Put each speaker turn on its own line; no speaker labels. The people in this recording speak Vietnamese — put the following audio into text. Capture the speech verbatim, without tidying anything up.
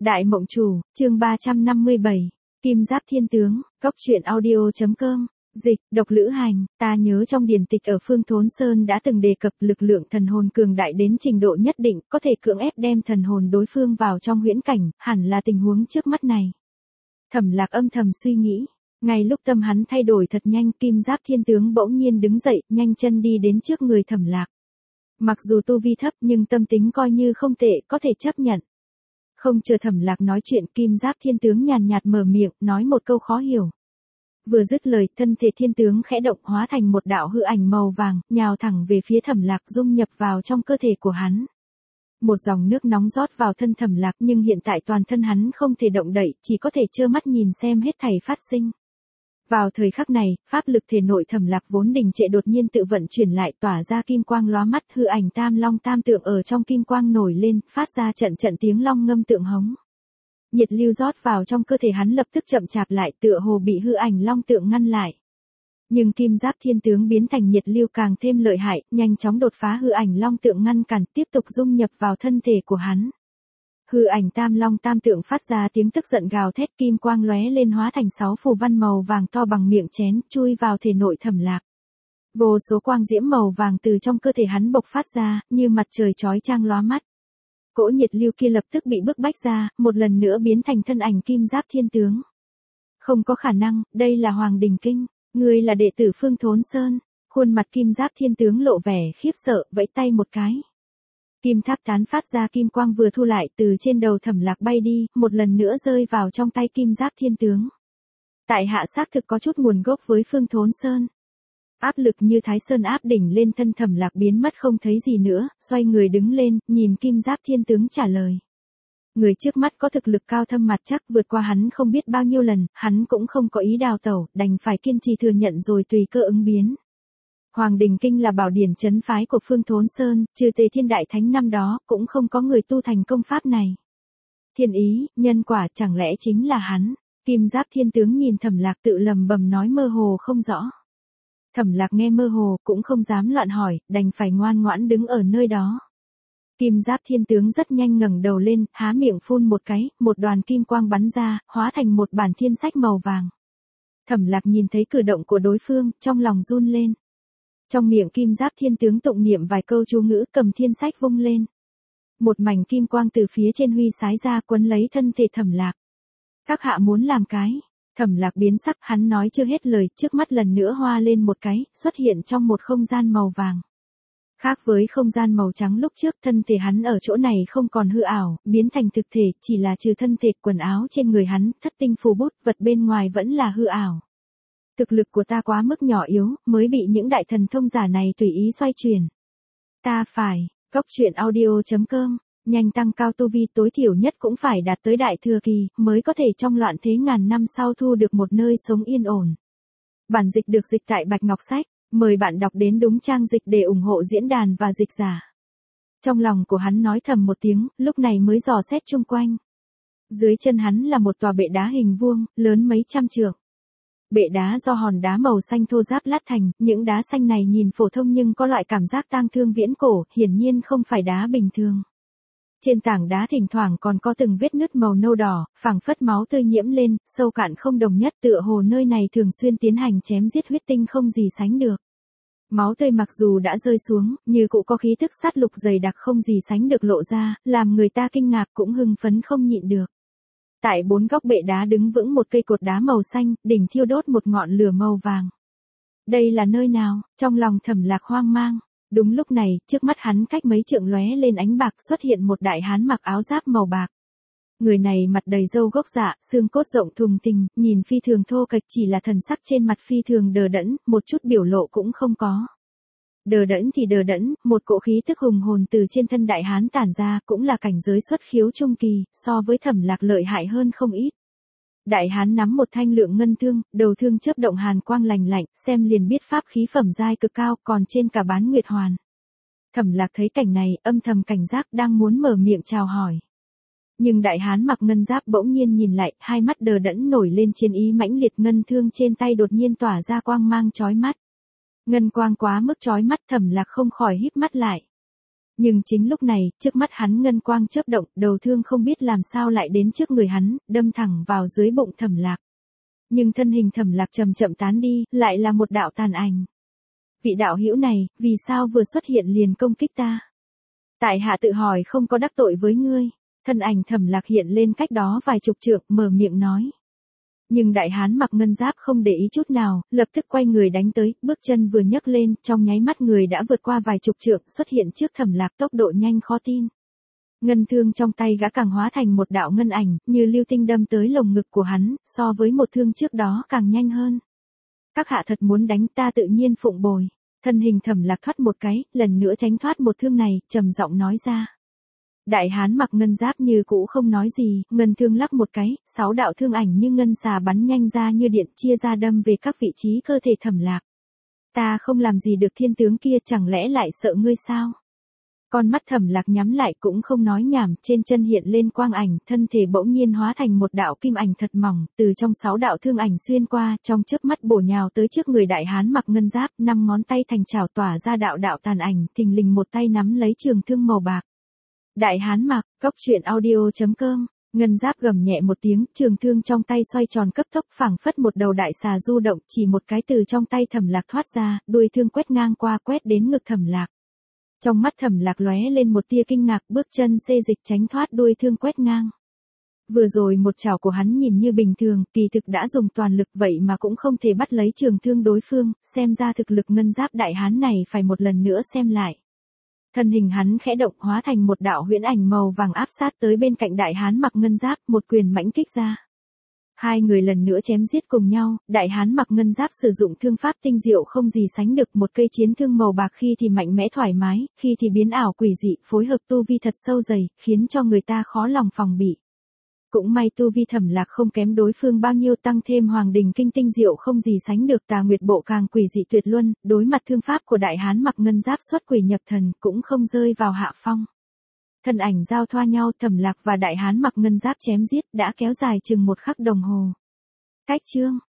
Đại Mộng Chủ, chương ba trăm năm mươi bảy, Kim Giáp Thiên Tướng, Cốc truyện audio.com, dịch, độc lữ hành, ta nhớ trong điển tịch ở Phương Thốn Sơn đã từng đề cập lực lượng thần hồn cường đại đến trình độ nhất định, có thể cưỡng ép đem thần hồn đối phương vào trong huyễn cảnh, hẳn là tình huống trước mắt này. Thẩm Lạc âm thầm suy nghĩ, ngay lúc tâm hắn thay đổi thật nhanh, Kim Giáp Thiên Tướng bỗng nhiên đứng dậy, nhanh chân đi đến trước người Thẩm Lạc. Mặc dù tu vi thấp nhưng tâm tính coi như không tệ, có thể chấp nhận. Không chờ Thẩm Lạc nói chuyện, Kim Giáp Thiên Tướng nhàn nhạt mở miệng, nói một câu khó hiểu. Vừa dứt lời, thân thể Thiên Tướng khẽ động, hóa thành một đạo hư ảnh màu vàng, nhào thẳng về phía Thẩm Lạc, dung nhập vào trong cơ thể của hắn. Một dòng nước nóng rót vào thân Thẩm Lạc, nhưng hiện tại toàn thân hắn không thể động đậy, chỉ có thể trơ mắt nhìn xem hết thảy phát sinh. Vào thời khắc này, pháp lực thể nội Thẩm Lạc vốn đình trệ đột nhiên tự vận chuyển lại, tỏa ra kim quang lóa mắt, hư ảnh Tam Long Tam Tượng ở trong kim quang nổi lên, phát ra trận trận tiếng long ngâm tượng hống. Nhiệt lưu rót vào trong cơ thể hắn lập tức chậm chạp lại, tựa hồ bị hư ảnh long tượng ngăn lại. Nhưng Kim Giáp Thiên Tướng biến thành nhiệt lưu càng thêm lợi hại, nhanh chóng đột phá hư ảnh long tượng ngăn cản, tiếp tục dung nhập vào thân thể của hắn. Hư ảnh Tam Long Tam Tượng phát ra tiếng tức giận gào thét, kim quang lóe lên hóa thành sáu phù văn màu vàng to bằng miệng chén, chui vào thể nội Thẩm Lạc. Vô số quang diễm màu vàng từ trong cơ thể hắn bộc phát ra, như mặt trời chói chang lóa mắt. Cỗ nhiệt lưu kia lập tức bị bức bách ra, một lần nữa biến thành thân ảnh Kim Giáp Thiên Tướng. Không có khả năng, đây là Hoàng Đình Kinh, ngươi là đệ tử Phương Thốn Sơn. Khuôn mặt Kim Giáp Thiên Tướng lộ vẻ khiếp sợ, vẫy tay một cái. Kim tháp tán phát ra kim quang vừa thu lại, từ trên đầu Thẩm Lạc bay đi, một lần nữa rơi vào trong tay Kim Giáp Thiên Tướng. Tại hạ xác thực có chút nguồn gốc với Phương Thốn Sơn. Áp lực như Thái Sơn áp đỉnh lên thân Thẩm Lạc biến mất không thấy gì nữa, xoay người đứng lên, nhìn Kim Giáp Thiên Tướng trả lời. Người trước mắt có thực lực cao thâm mặt chắc, vượt qua hắn không biết bao nhiêu lần, hắn cũng không có ý đào tẩu, đành phải kiên trì thừa nhận rồi tùy cơ ứng biến. Hoàng Đình Kinh là bảo điển trấn phái của Phương Thốn Sơn, trừ Tề Thiên Đại Thánh năm đó, cũng không có người tu thành công pháp này. Thiên ý, nhân quả, chẳng lẽ chính là hắn? Kim Giáp Thiên Tướng nhìn Thẩm Lạc tự lầm bầm nói mơ hồ không rõ. Thẩm Lạc nghe mơ hồ, cũng không dám loạn hỏi, đành phải ngoan ngoãn đứng ở nơi đó. Kim Giáp Thiên Tướng rất nhanh ngẩng đầu lên, há miệng phun một cái, một đoàn kim quang bắn ra, hóa thành một bản thiên sách màu vàng. Thẩm Lạc nhìn thấy cử động của đối phương, trong lòng run lên. Trong miệng Kim Giáp Thiên Tướng tụng niệm vài câu chú ngữ, cầm thiên sách vung lên. Một mảnh kim quang từ phía trên huy sái ra, quấn lấy thân thể Thẩm Lạc. Các hạ muốn làm cái? Thẩm Lạc biến sắc, hắn nói chưa hết lời, trước mắt lần nữa hoa lên một cái, xuất hiện trong một không gian màu vàng. Khác với không gian màu trắng lúc trước, thân thể hắn ở chỗ này không còn hư ảo, biến thành thực thể, chỉ là trừ thân thể, quần áo trên người hắn, thất tinh phù bút, vật bên ngoài vẫn là hư ảo. Thực lực của ta quá mức nhỏ yếu, mới bị những đại thần thông giả này tùy ý xoay chuyển. Ta phải, Cốc truyện audio.com, nhanh tăng cao tu vi, tối thiểu nhất cũng phải đạt tới đại thừa kỳ, mới có thể trong loạn thế ngàn năm sau thu được một nơi sống yên ổn. Bản dịch được dịch tại Bạch Ngọc Sách, mời bạn đọc đến đúng trang dịch để ủng hộ diễn đàn và dịch giả. Trong lòng của hắn nói thầm một tiếng, lúc này mới dò xét chung quanh. Dưới chân hắn là một tòa bệ đá hình vuông, lớn mấy trăm trượng. Bệ đá do hòn đá màu xanh thô ráp lát thành, những đá xanh này nhìn phổ thông nhưng có loại cảm giác tang thương viễn cổ, hiển nhiên không phải đá bình thường. Trên tảng đá thỉnh thoảng còn có từng vết nứt màu nâu đỏ, phảng phất máu tươi nhiễm lên, sâu cạn không đồng nhất, tựa hồ nơi này thường xuyên tiến hành chém giết huyết tinh không gì sánh được. Máu tươi mặc dù đã rơi xuống, như cụ có khí thức sát lục dày đặc không gì sánh được lộ ra, làm người ta kinh ngạc cũng hưng phấn không nhịn được. Tại bốn góc bệ đá đứng vững một cây cột đá màu xanh, đỉnh thiêu đốt một ngọn lửa màu vàng. Đây là nơi nào? Trong lòng Thẩm Lạc hoang mang. Đúng lúc này, trước mắt hắn cách mấy trượng lóe lên ánh bạc, xuất hiện một đại hán mặc áo giáp màu bạc. Người này mặt đầy râu gốc dạ, xương cốt rộng thùng thình, nhìn phi thường thô kệch, chỉ là thần sắc trên mặt phi thường đờ đẫn, một chút biểu lộ cũng không có. Đờ đẫn thì đờ đẫn, một cỗ khí tức hùng hồn từ trên thân đại hán tản ra, cũng là cảnh giới xuất khiếu trung kỳ, so với Thẩm Lạc lợi hại hơn không ít. Đại hán nắm một thanh lượng ngân thương, đầu thương chớp động hàn quang lành lạnh, xem liền biết pháp khí phẩm giai cực cao, còn trên cả bán nguyệt hoàn. Thẩm Lạc thấy cảnh này, âm thầm cảnh giác, đang muốn mở miệng chào hỏi. Nhưng đại hán mặc ngân giáp bỗng nhiên nhìn lại, hai mắt đờ đẫn nổi lên chiến ý mãnh liệt, ngân thương trên tay đột nhiên tỏa ra quang mang chói mắt. Ngân quang quá mức chói mắt, Thẩm Lạc không khỏi híp mắt lại. Nhưng chính lúc này, trước mắt hắn ngân quang chớp động, đầu thương không biết làm sao lại đến trước người hắn, đâm thẳng vào dưới bụng Thẩm Lạc. Nhưng thân hình Thẩm Lạc chậm chậm tán đi, lại là một đạo tàn ảnh. Vị đạo hữu này, vì sao vừa xuất hiện liền công kích ta? Tại hạ tự hỏi không có đắc tội với ngươi. Thân ảnh Thẩm Lạc hiện lên cách đó vài chục trượng, mở miệng nói. Nhưng đại hán mặc ngân giáp không để ý chút nào, lập tức quay người đánh tới, bước chân vừa nhấc lên, trong nháy mắt người đã vượt qua vài chục trượng, xuất hiện trước Thẩm Lạc, tốc độ nhanh khó tin. Ngân thương trong tay gã càng hóa thành một đạo ngân ảnh, như lưu tinh đâm tới lồng ngực của hắn, so với một thương trước đó càng nhanh hơn. Các hạ thật muốn đánh ta tự nhiên phụng bồi. Thân hình Thẩm Lạc thoát một cái, lần nữa tránh thoát một thương này, trầm giọng nói ra. Đại hán mặc ngân giáp như cũ không nói gì, ngân thương lắc một cái, sáu đạo thương ảnh như ngân xà bắn nhanh ra như điện chia ra đâm về các vị trí cơ thể Thẩm Lạc. Ta không làm gì được thiên tướng kia, chẳng lẽ lại sợ ngươi sao? Con mắt Thẩm Lạc nhắm lại cũng không nói nhảm, trên chân hiện lên quang ảnh, thân thể bỗng nhiên hóa thành một đạo kim ảnh thật mỏng, từ trong sáu đạo thương ảnh xuyên qua, trong chớp mắt bổ nhào tới trước người đại hán mặc ngân giáp, năm ngón tay thành chảo tỏa ra đạo đạo tàn ảnh, thình lình một tay nắm lấy trường thương màu bạc. Đại hán mặc, góc truyện audio chấm com, ngân giáp gầm nhẹ một tiếng, trường thương trong tay xoay tròn cấp tốc phảng phất một đầu đại xà du động, chỉ một cái từ trong tay Thẩm Lạc thoát ra, đuôi thương quét ngang qua quét đến ngực Thẩm Lạc. Trong mắt Thẩm Lạc lóe lên một tia kinh ngạc, bước chân xê dịch tránh thoát đuôi thương quét ngang. Vừa rồi một chảo của hắn nhìn như bình thường, kỳ thực đã dùng toàn lực vậy mà cũng không thể bắt lấy trường thương đối phương, xem ra thực lực ngân giáp đại hán này phải một lần nữa xem lại. Thân hình hắn khẽ động hóa thành một đạo huyễn ảnh màu vàng áp sát tới bên cạnh đại hán mặc ngân giáp, một quyền mãnh kích ra. Hai người lần nữa chém giết cùng nhau, đại hán mặc ngân giáp sử dụng thương pháp tinh diệu không gì sánh được, một cây chiến thương màu bạc khi thì mạnh mẽ thoải mái, khi thì biến ảo quỷ dị, phối hợp tu vi thật sâu dày, khiến cho người ta khó lòng phòng bị. Cũng may tu vi Thẩm Lạc không kém đối phương bao nhiêu, tăng thêm hoàng đình kinh tinh diệu không gì sánh được, tà nguyệt bộ càng quỷ dị tuyệt luân, đối mặt thương pháp của đại hán mặc ngân giáp xuất quỷ nhập thần, cũng không rơi vào hạ phong. Thân ảnh giao thoa nhau, Thẩm Lạc và đại hán mặc ngân giáp chém giết đã kéo dài chừng một khắc đồng hồ. Cách chương